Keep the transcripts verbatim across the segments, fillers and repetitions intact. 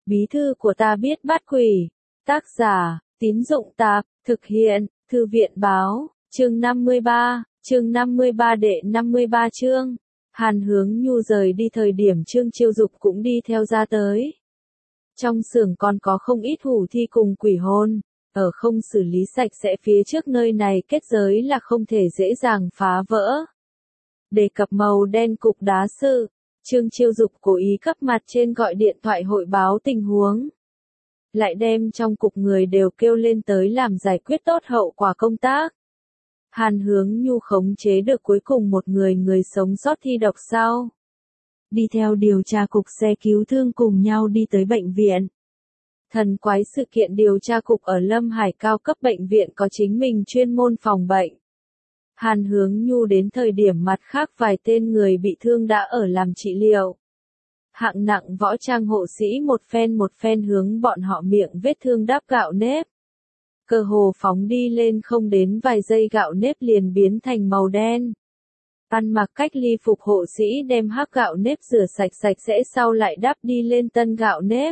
Bí thư của ta biết bắt quỷ. Tác giả, Tín Dụng Tạp, thực hiện, Thư viện Báo, chương năm mươi ba, chương năm mươi ba đệ năm mươi ba chương. Hàn Hướng Nhu rời đi thời điểm Trương Chiêu Dục cũng đi theo ra tới. Trong xưởng còn có không ít hủ thi cùng quỷ hồn, ở không xử lý sạch sẽ phía trước nơi này kết giới là không thể dễ dàng phá vỡ. Đề cập màu đen cục đá sự, Trương Chiêu Dục cố ý cấp mặt trên gọi điện thoại hội báo tình huống. Lại đem trong cục người đều kêu lên tới làm giải quyết tốt hậu quả công tác. Hàn Hướng Nhu khống chế được cuối cùng một người người sống sót thi độc sau. Đi theo điều tra cục xe cứu thương cùng nhau đi tới bệnh viện. Thần quái sự kiện điều tra cục ở Lâm Hải cao cấp bệnh viện có chính mình chuyên môn phòng bệnh. Hàn Hướng Nhu đến thời điểm mặt khác vài tên người bị thương đã ở làm trị liệu. Hạng nặng võ trang hộ sĩ một phen một phen hướng bọn họ miệng vết thương đắp gạo nếp. Cơ hồ phóng đi lên không đến vài giây gạo nếp liền biến thành màu đen. Ăn mặc cách ly phục hộ sĩ đem hắc gạo nếp rửa sạch sạch sẽ sau lại đắp đi lên tân gạo nếp.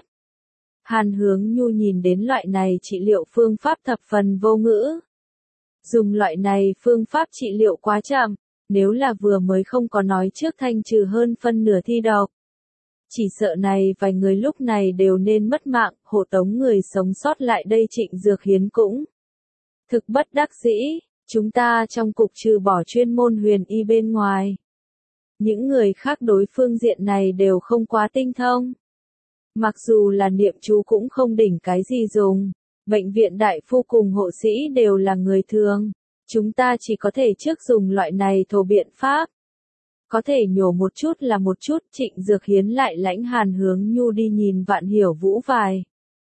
Hàn Hướng Nhu nhìn đến loại này trị liệu phương pháp thập phần vô ngữ. Dùng loại này phương pháp trị liệu quá chậm, nếu là vừa mới không có nói trước thanh trừ hơn phân nửa thi độc. Chỉ sợ này vài người lúc này đều nên mất mạng, hộ tống người sống sót lại đây Trịnh Dược Hiến cũng. Thực bất đắc dĩ, chúng ta trong cục trừ bỏ chuyên môn huyền y bên ngoài. Những người khác đối phương diện này đều không quá tinh thông. Mặc dù là niệm chú cũng không đỉnh cái gì dùng, bệnh viện đại phu cùng hộ sĩ đều là người thường. Chúng ta chỉ có thể trước dùng loại này thổ biện pháp. Có thể nhổ một chút là một chút, Trịnh Dược Hiến lại lãnh Hàn Hướng Nhu đi nhìn Vạn Hiểu Vũ vài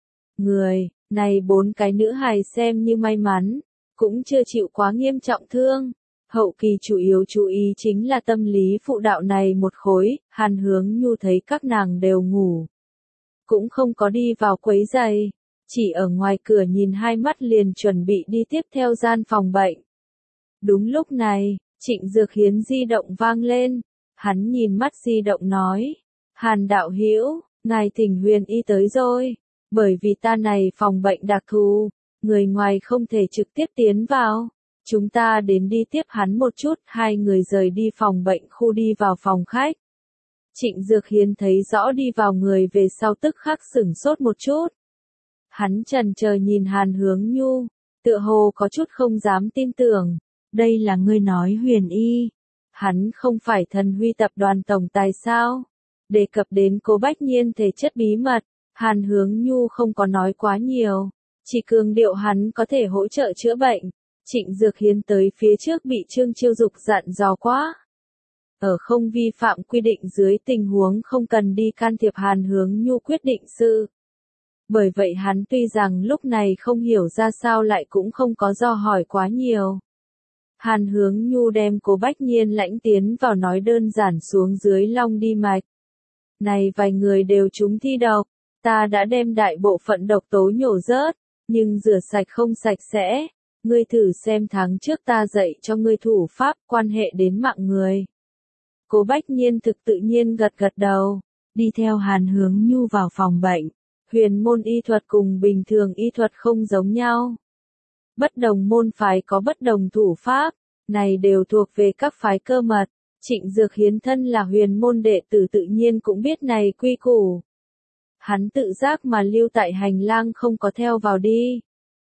người, này bốn cái nữ hài xem như may mắn, cũng chưa chịu quá nghiêm trọng thương. Hậu kỳ chủ yếu chú ý chính là tâm lý phụ đạo này một khối, Hàn Hướng Nhu thấy các nàng đều ngủ. Cũng không có đi vào quấy giày, chỉ ở ngoài cửa nhìn hai mắt liền chuẩn bị đi tiếp theo gian phòng bệnh. Đúng lúc này, Trịnh Dược Hiến di động vang lên, hắn nhìn mắt di động nói, Hàn đạo hữu, ngài thỉnh huyền y tới rồi, bởi vì ta này phòng bệnh đặc thù, người ngoài không thể trực tiếp tiến vào, chúng ta đến đi tiếp hắn một chút, hai người rời đi phòng bệnh khu đi vào phòng khách. Trịnh Dược Hiến thấy rõ đi vào người về sau tức khắc sửng sốt một chút. Hắn chần chờ nhìn Hàn Hướng Nhu, tựa hồ có chút không dám tin tưởng. Đây là ngươi nói huyền y. Hắn không phải Thần Huy tập đoàn tổng tài sao? Đề cập đến Cố Bách Nhiên thể chất bí mật, Hàn Hướng Nhu không có nói quá nhiều. Chỉ cường điệu hắn có thể hỗ trợ chữa bệnh. Trịnh Dược Hiến tới phía trước bị Trương Chiêu Dục dặn dò quá. Ở không vi phạm quy định dưới tình huống không cần đi can thiệp Hàn Hướng Nhu quyết định sự. Bởi vậy hắn tuy rằng lúc này không hiểu ra sao lại cũng không có do hỏi quá nhiều. Hàn Hướng Nhu đem Cố Bách Nhiên lãnh tiến vào nói đơn giản xuống dưới long đi mạch. Này vài người đều trúng thi độc, ta đã đem đại bộ phận độc tố nhổ rớt, nhưng rửa sạch không sạch sẽ. Ngươi thử xem tháng trước ta dạy cho ngươi thủ pháp quan hệ đến mạng người. Cố Bách Nhiên thực tự nhiên gật gật đầu, đi theo Hàn Hướng Nhu vào phòng bệnh. Huyền môn y thuật cùng bình thường y thuật không giống nhau. Bất đồng môn phái có bất đồng thủ pháp, này đều thuộc về các phái cơ mật. Trịnh Dược Hiến thân là huyền môn đệ tử tự nhiên cũng biết này quy củ. Hắn tự giác mà lưu tại hành lang không có theo vào đi.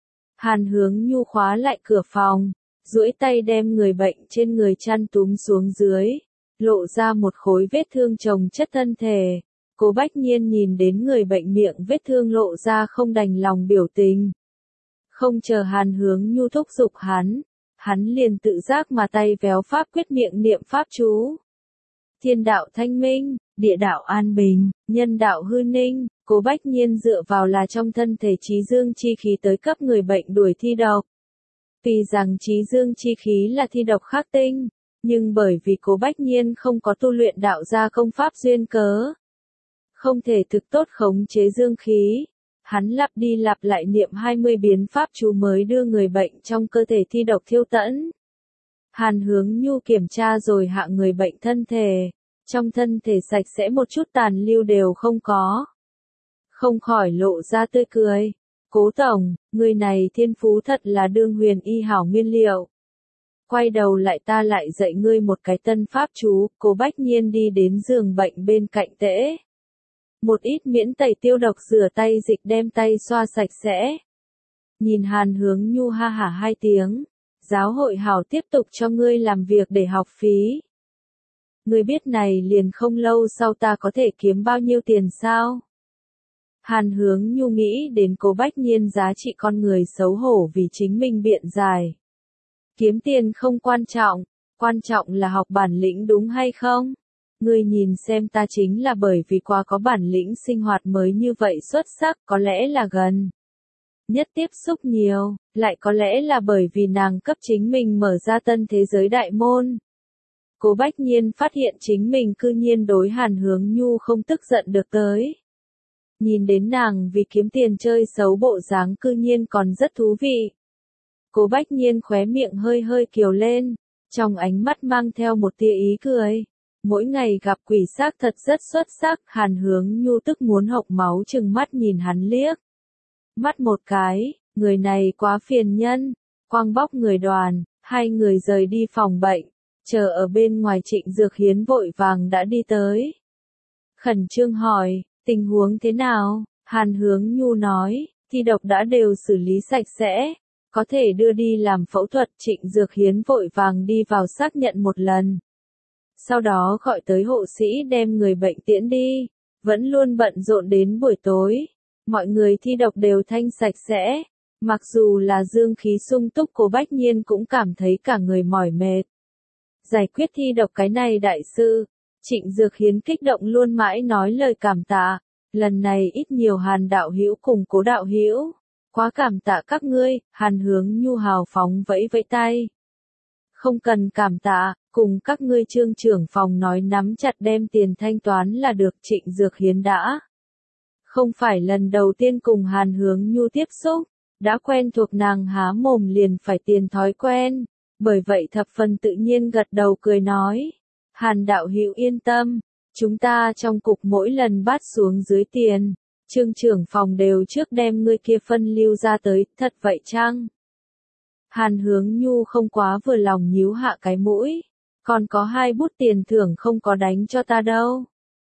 Hàn Hướng Nhu khóa lại cửa phòng, duỗi tay đem người bệnh trên người chăn túm xuống dưới, lộ ra một khối vết thương chồng chất thân thể. Cố Bách Nhiên nhìn đến người bệnh miệng vết thương lộ ra không đành lòng biểu tình. Không chờ Hàn Hướng Nhu thúc giục hắn, hắn liền tự giác mà tay véo pháp quyết miệng niệm pháp chú. Thiên đạo thanh minh, địa đạo an bình, nhân đạo hư ninh, Cố Bách Nhiên dựa vào là trong thân thể trí dương chi khí tới cấp người bệnh đuổi thi độc. Vì rằng trí dương chi khí là thi độc khắc tinh, nhưng bởi vì Cố Bách Nhiên không có tu luyện đạo gia công pháp duyên cớ, không thể thực tốt khống chế dương khí. Hắn lặp đi lặp lại niệm hai mươi biến pháp chú mới đưa người bệnh trong cơ thể thi độc thiêu tẫn. Hàn Hướng Nhu kiểm tra rồi hạ người bệnh thân thể, trong thân thể sạch sẽ một chút tàn lưu đều không có. không khỏi lộ ra tươi cười. Cố tổng, người này thiên phú thật là đương huyền y hảo nguyên liệu. Quay đầu lại ta lại dạy ngươi một cái tân pháp chú. Cố Bách Nhiên đi đến giường bệnh bên cạnh tễ. Một ít miễn tẩy tiêu độc rửa tay dịch đem tay xoa sạch sẽ. Nhìn Hàn Hướng Nhu ha hả hai tiếng. Giáo hội hảo tiếp tục cho ngươi làm việc để học phí. Ngươi biết này liền không lâu sau ta có thể kiếm bao nhiêu tiền sao? Hàn Hướng Nhu nghĩ đến Cố Bách Nhiên giá trị con người xấu hổ vì chính mình biện giải. Kiếm tiền không quan trọng, quan trọng là học bản lĩnh đúng hay không? Ngươi nhìn xem ta chính là bởi vì quá có bản lĩnh sinh hoạt mới như vậy xuất sắc, có lẽ là gần nhất tiếp xúc nhiều, lại có lẽ là bởi vì nàng cấp chính mình mở ra tân thế giới đại môn. Cố Bách Nhiên phát hiện chính mình cư nhiên đối Hàn Hướng Nhu không tức giận được tới. Nhìn đến nàng vì kiếm tiền chơi xấu bộ dáng cư nhiên còn rất thú vị. Cố Bách Nhiên khóe miệng hơi hơi kiều lên, trong ánh mắt mang theo một tia ý cười. Mỗi ngày gặp quỷ xác thật rất xuất sắc, Hàn Hướng Nhu tức muốn hộc máu chừng mắt nhìn hắn liếc. Mắt một cái, người này quá phiền nhân, quang bóc người đoàn, hai người rời đi phòng bệnh, chờ ở bên ngoài Trịnh Dược Hiến vội vàng đã đi tới. Khẩn trương hỏi, tình huống thế nào? Hàn Hướng Nhu nói, thi độc đã đều xử lý sạch sẽ, có thể đưa đi làm phẫu thuật. Trịnh Dược Hiến vội vàng đi vào xác nhận một lần. Sau đó gọi tới hộ sĩ đem người bệnh tiễn đi, vẫn luôn bận rộn đến buổi tối. Mọi người thi độc đều thanh sạch sẽ, mặc dù là dương khí sung túc, Cố Bách Nhiên cũng cảm thấy cả người mỏi mệt. Giải quyết thi độc cái này đại sư, Trịnh Dược Hiến kích động luôn mãi nói lời cảm tạ, lần này ít nhiều Hàn đạo hữu cùng Cố đạo hữu, quá cảm tạ các ngươi. Hàn Hướng Nhu hào phóng vẫy vẫy tay. Không cần cảm tạ, cùng các ngươi trương trưởng phòng nói nắm chặt đem tiền thanh toán là được. Trịnh Dược Hiến đã không phải lần đầu tiên cùng Hàn Hướng Nhu tiếp xúc, đã quen thuộc nàng há mồm liền phải tiền thói quen, bởi vậy thập phần tự nhiên gật đầu cười nói. Hàn đạo hữu yên tâm, chúng ta trong cục mỗi lần bắt xuống dưới tiền, trương trưởng phòng đều trước đem ngươi kia phân lưu ra tới, thật vậy chăng? Hàn Hướng Nhu không quá vừa lòng nhíu hạ cái mũi, còn có hai bút tiền thưởng không có đánh cho ta đâu.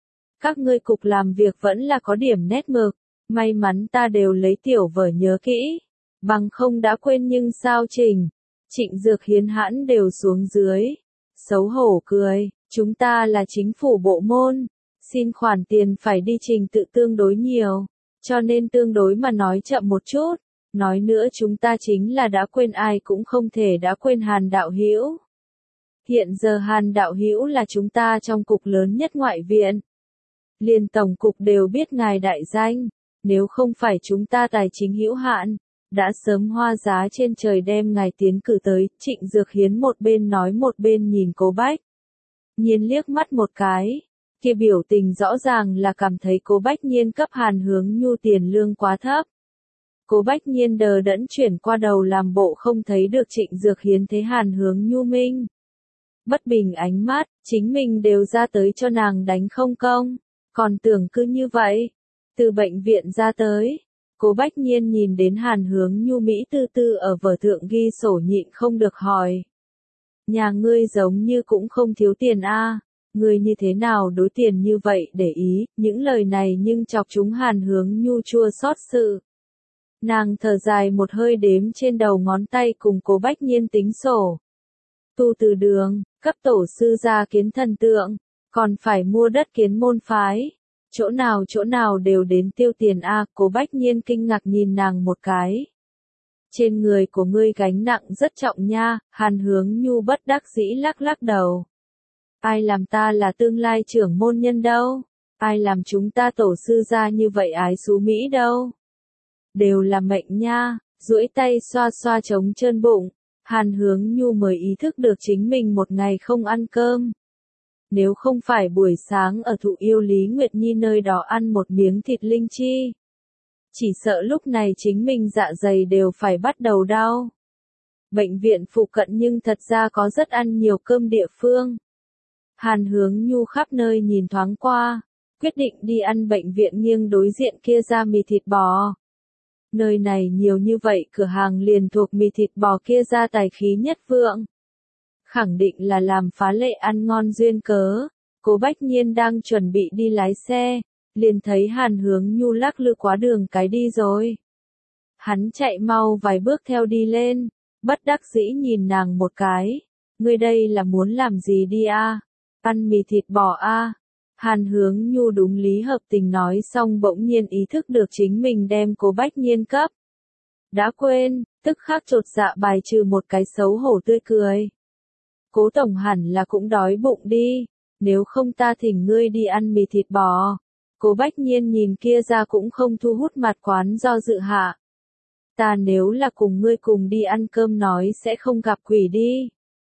Các ngươi cục làm việc vẫn là có điểm nét mực, may mắn ta đều lấy tiểu vở nhớ kỹ, bằng không đã quên nhưng sao Trình. Trịnh Dược Hiến hãn đều xuống dưới, xấu hổ cười, chúng ta là chính phủ bộ môn, xin khoản tiền phải đi trình tự tương đối nhiều, cho nên tương đối mà nói chậm một chút, nói nữa chúng ta chính là đã quên ai cũng không thể đã quên Hàn đạo hữu. Hiện giờ Hàn đạo hữu là chúng ta trong cục lớn nhất ngoại viện. Liên tổng cục đều biết ngài đại danh, nếu không phải chúng ta tài chính hữu hạn, đã sớm hoa giá trên trời đem ngài tiến cử tới. Trịnh Dược Hiến một bên nói một bên nhìn Cố Bách Nhiên liếc mắt một cái, kia biểu tình rõ ràng là cảm thấy Cố Bách Nhiên cấp Hàn Hướng Nhu tiền lương quá thấp. Cố Bách Nhiên đờ đẫn chuyển qua đầu làm bộ không thấy được. Trịnh Dược Hiến thấy Hàn Hướng Nhu minh bất bình ánh mắt, chính mình đều ra tới cho nàng đánh không công, còn tưởng cứ như vậy. Từ bệnh viện ra tới, Cố Bách Nhiên nhìn đến Hàn Hướng Nhu Mỹ tư tư ở vở thượng ghi sổ nhịn không được hỏi. Nhà ngươi giống như cũng không thiếu tiền a, ngươi như thế nào đối tiền như vậy để ý? Những lời này nhưng chọc chúng Hàn Hướng Nhu chua xót sự. Nàng thở dài một hơi đếm trên đầu ngón tay cùng Cố Bách Nhiên tính sổ. Tu từ đường, cấp tổ sư gia kiến thần tượng, còn phải mua đất kiến môn phái. Chỗ nào chỗ nào đều đến tiêu tiền a. Cố Bách Nhiên kinh ngạc nhìn nàng một cái. Trên người của ngươi gánh nặng rất trọng nha. Hàn Hướng Nhu bất đắc dĩ lắc lắc đầu. Ai làm ta là tương lai trưởng môn nhân đâu? Ai làm chúng ta tổ sư gia như vậy ái xú Mỹ đâu? Đều là mệnh nha. Duỗi tay xoa xoa trống trơn bụng, Hàn Hướng Nhu mới ý thức được chính mình một ngày không ăn cơm. Nếu không phải buổi sáng ở Thụ Yêu Lý Nguyệt Nhi nơi đó ăn một miếng thịt linh chi, chỉ sợ lúc này chính mình dạ dày đều phải bắt đầu đau. Bệnh viện phụ cận nhưng thật ra có rất ăn nhiều cơm địa phương. Hàn Hướng Nhu khắp nơi nhìn thoáng qua, quyết định đi ăn bệnh viện nghiêng đối diện kia ra mì thịt bò. Nơi này nhiều như vậy cửa hàng liền thuộc mì thịt bò kia ra tài khí nhất vượng. Khẳng định là làm phá lệ ăn ngon duyên cớ. Cố Bách Nhiên đang chuẩn bị đi lái xe, liền thấy Hàn Hướng Nhu lắc lư quá đường cái đi rồi. Hắn chạy mau vài bước theo đi lên, bất đắc dĩ nhìn nàng một cái. Ngươi đây là muốn làm gì đi a? Ăn mì thịt bò a? Hàn Hướng Nhu đúng lý hợp tình nói xong bỗng nhiên ý thức được chính mình đem Cố Bách Nhiên cấp. Đã quên, tức khắc chột dạ bài trừ một cái xấu hổ tươi cười. Cố tổng hẳn là cũng đói bụng đi, nếu không ta thỉnh ngươi đi ăn mì thịt bò. Cố Bách Nhiên nhìn kia ra cũng không thu hút mặt quán do dự hạ. Ta nếu là cùng ngươi cùng đi ăn cơm nói sẽ không gặp quỷ đi.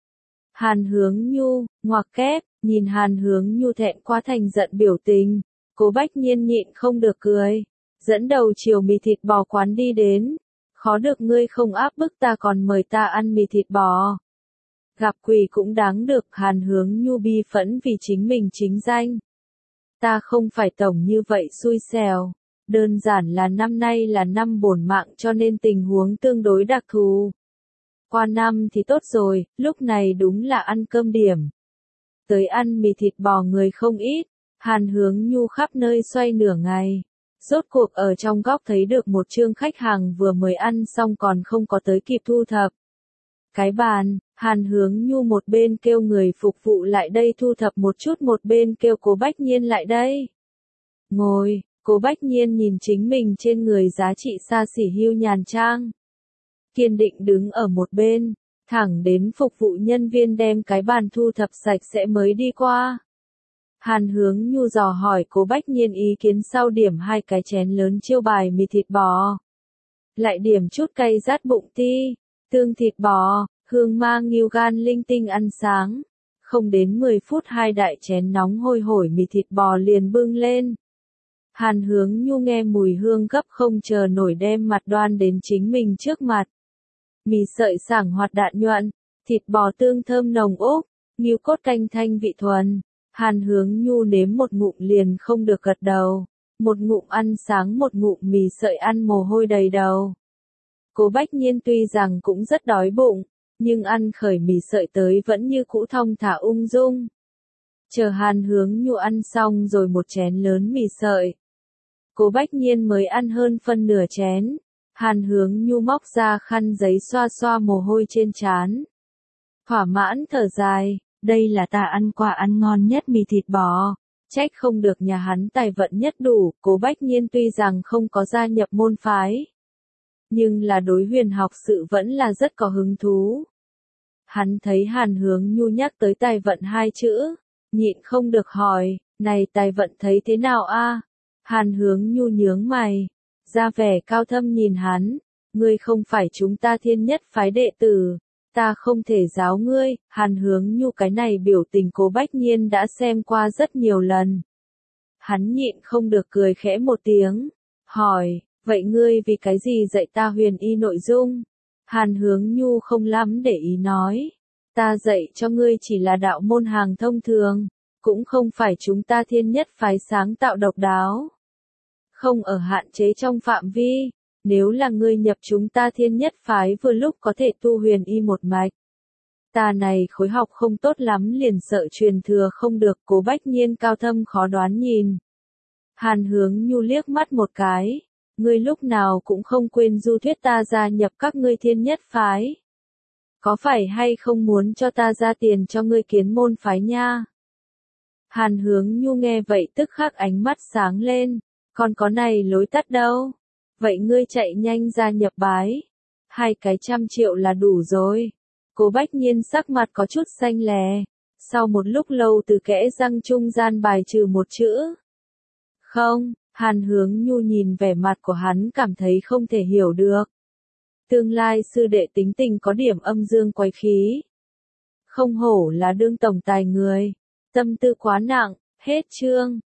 Hàn Hướng Nhu, ngoặc kép, nhìn Hàn Hướng Nhu thẹn quá thành giận biểu tình, Cố Bách Nhiên nhịn không được cười, dẫn đầu chiều mì thịt bò quán đi đến, khó được ngươi không áp bức ta còn mời ta ăn mì thịt bò. Gặp quỷ cũng đáng được. Hàn Hướng Nhu bi phẫn vì chính mình chính danh. Ta không phải tổng như vậy xui xẻo, đơn giản là năm nay là năm bổn mạng cho nên tình huống tương đối đặc thù. Qua năm thì tốt rồi, lúc này đúng là ăn cơm điểm. Tới ăn mì thịt bò người không ít, Hàn Hướng Nhu khắp nơi xoay nửa ngày. Rốt cuộc ở trong góc thấy được một chương khách hàng vừa mới ăn xong còn không có tới kịp thu thập cái bàn. Hàn Hướng Nhu một bên kêu người phục vụ lại đây thu thập một chút, một bên kêu Cố Bách Nhiên lại đây. Ngồi, Cố Bách Nhiên nhìn chính mình trên người giá trị xa xỉ hưu nhàn trang. Kiên định đứng ở một bên, thẳng đến phục vụ nhân viên đem cái bàn thu thập sạch sẽ mới đi qua. Hàn Hướng Nhu dò hỏi Cố Bách Nhiên ý kiến sau điểm hai cái chén lớn chiêu bài mì thịt bò. Lại điểm chút cay rát bụng ti, tương thịt bò, hương ma nghêu gan linh tinh ăn sáng. Không đến mười phút hai đại chén nóng hôi hổi mì thịt bò liền bưng lên. Hàn Hướng Nhu nghe mùi hương gấp không chờ nổi đem mặt đoan đến chính mình trước mặt. Mì sợi sảng hoạt đạn nhuận, thịt bò tương thơm nồng ốp, nghêu cốt canh thanh vị thuần. Hàn Hướng Nhu nếm một ngụm liền không được gật đầu, một ngụm ăn sáng một ngụm mì sợi ăn mồ hôi đầy đầu. Cố Bách Nhiên tuy rằng cũng rất đói bụng, nhưng ăn khởi mì sợi tới vẫn như cũ thong thả ung dung. Chờ Hàn Hướng Nhu ăn xong rồi một chén lớn mì sợi. Cố Bách Nhiên mới ăn hơn phân nửa chén. Hàn Hướng Nhu móc ra khăn giấy xoa xoa mồ hôi trên trán. Thỏa mãn thở dài, đây là ta ăn qua ăn ngon nhất mì thịt bò. Trách không được nhà hắn tài vận nhất đủ. Cố Bách Nhiên tuy rằng không có gia nhập môn phái, nhưng là đối huyền học sự vẫn là rất có hứng thú. Hắn thấy Hàn Hướng Nhu nhắc tới tài vận hai chữ, nhịn không được hỏi, này tài vận thấy thế nào a? Hàn Hướng Nhu nhướng mày, ra vẻ cao thâm nhìn hắn, ngươi không phải chúng ta thiên nhất phái đệ tử, ta không thể giáo ngươi. Hàn Hướng Nhu cái này biểu tình Cố Bách Nhiên đã xem qua rất nhiều lần. Hắn nhịn không được cười khẽ một tiếng, hỏi, vậy ngươi vì cái gì dạy ta huyền y nội dung? Hàn Hướng Nhu không lắm để ý nói, ta dạy cho ngươi chỉ là đạo môn hàng thông thường, cũng không phải chúng ta thiên nhất phái sáng tạo độc đáo. Không ở hạn chế trong phạm vi, nếu là ngươi nhập chúng ta thiên nhất phái vừa lúc có thể tu huyền y một mạch. Ta này khối học không tốt lắm liền sợ truyền thừa không được. Cố Bách Nhiên cao thâm khó đoán nhìn Hàn Hướng Nhu liếc mắt một cái, ngươi lúc nào cũng không quên du thuyết ta gia nhập các ngươi thiên nhất phái. Có phải hay không muốn cho ta ra tiền cho ngươi kiến môn phái nha? Hàn Hướng Nhu nghe vậy tức khắc ánh mắt sáng lên, còn có này lối tắt đâu? Vậy ngươi chạy nhanh gia nhập bái, hai cái trăm triệu là đủ rồi. Cố Bách Nhiên sắc mặt có chút xanh lè, sau một lúc lâu từ kẽ răng trung gian bài trừ một chữ. Không. Hàn Hướng Nhu nhìn vẻ mặt của hắn cảm thấy không thể hiểu được. Tương lai sư đệ tính tình có điểm âm dương quái khí. Không hổ là đương tổng tài người. Tâm tư quá nặng, hết chương.